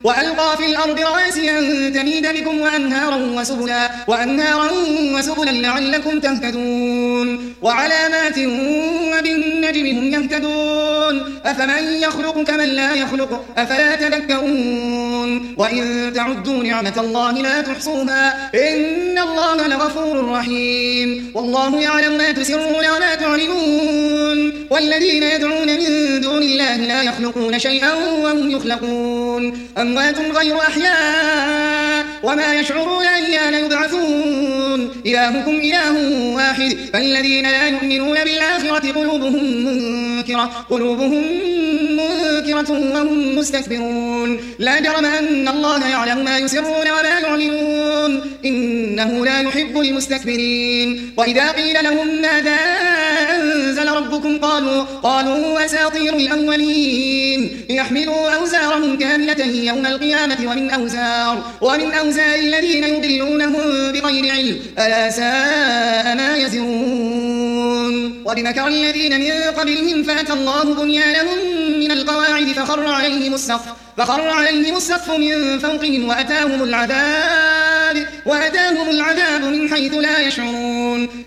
وألقى في الأرض رواسي أن تميد بكم وأنهارا وسبلا لعلكم تهتدون وعلامات وبالنجم هم يهتدون أفمن يخلق كمن لا يخلق أفلا تذكرون وإن تعدوا نعمة الله لا تحصوها إن الله لغفور رحيم والله يعلم ما تسرون وما تعلنون والذين يدعون من دون الله لا يخلقون شيئا وهم يخلقون أموات غير أحياء وما يشعرون أيان يبعثون إلهكم إله واحد فالذين لا يؤمنون بالآخرة قلوبهم منكرة وهم مستكبرون لا جرم أن الله يعلم ما يسرون وما يعلنون إنه لا يحب المستكبرين وإذا قيل لهم ماذا أنزل ربكم قالوا أساطير الأولين ليحملوا أوزارهم كاملة يوم القيامة ومن أوزار الذين يضلونهم بغير علم ألا ساء ما يزرون وبمكر الذين من قبلهم فأتى الله بنيانهم من القواعد فخر عليهم السقف من فوقهم وأتاهم العذاب من حيث لا يشعرون